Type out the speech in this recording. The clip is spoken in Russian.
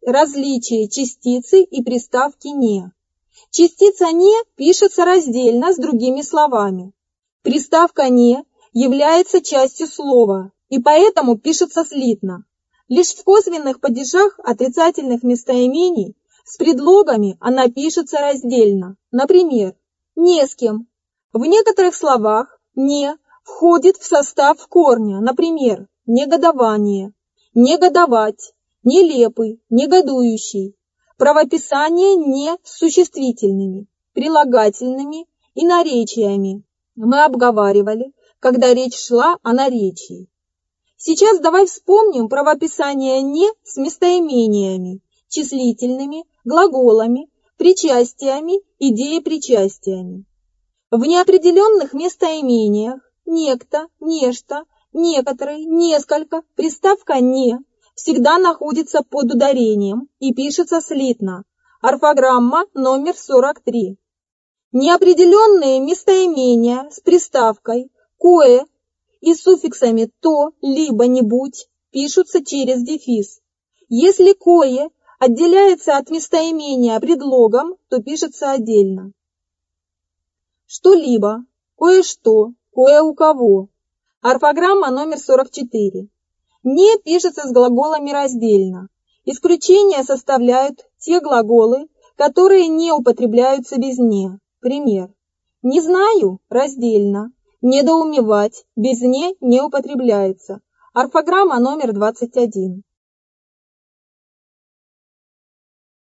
различие частицы и приставки «не». Частица «не» пишется раздельно с другими словами. Приставка «не» является частью слова и поэтому пишется слитно. Лишь в косвенных падежах отрицательных местоимений с предлогами она пишется раздельно. Например, «не с кем». В некоторых словах «не» входит в состав корня, например, негодование, негодовать, нелепый, негодующий. Правописание «не» с существительными, прилагательными и наречиями мы обговаривали, когда речь шла о наречии. Сейчас давай вспомним правописание «не» с местоимениями, числительными, глаголами, причастиями и деепричастиями. В неопределенных местоимениях некто, нечто, некоторый, несколько, приставка «не» всегда находится под ударением и пишется слитно. Орфограмма номер 43. Неопределенные местоимения с приставкой «кое» и суффиксами «то», «либо», «нибудь» пишутся через дефис. Если «кое» отделяется от местоимения предлогом, то пишется отдельно. Что-либо, кое-что, кое у кого. Орфограмма номер 44. «Не» пишется с глаголами раздельно. Исключения составляют те глаголы, которые не употребляются без «не». Пример. «Не знаю» раздельно. «Недоумевать» без «не» не употребляется. Орфограмма номер 21.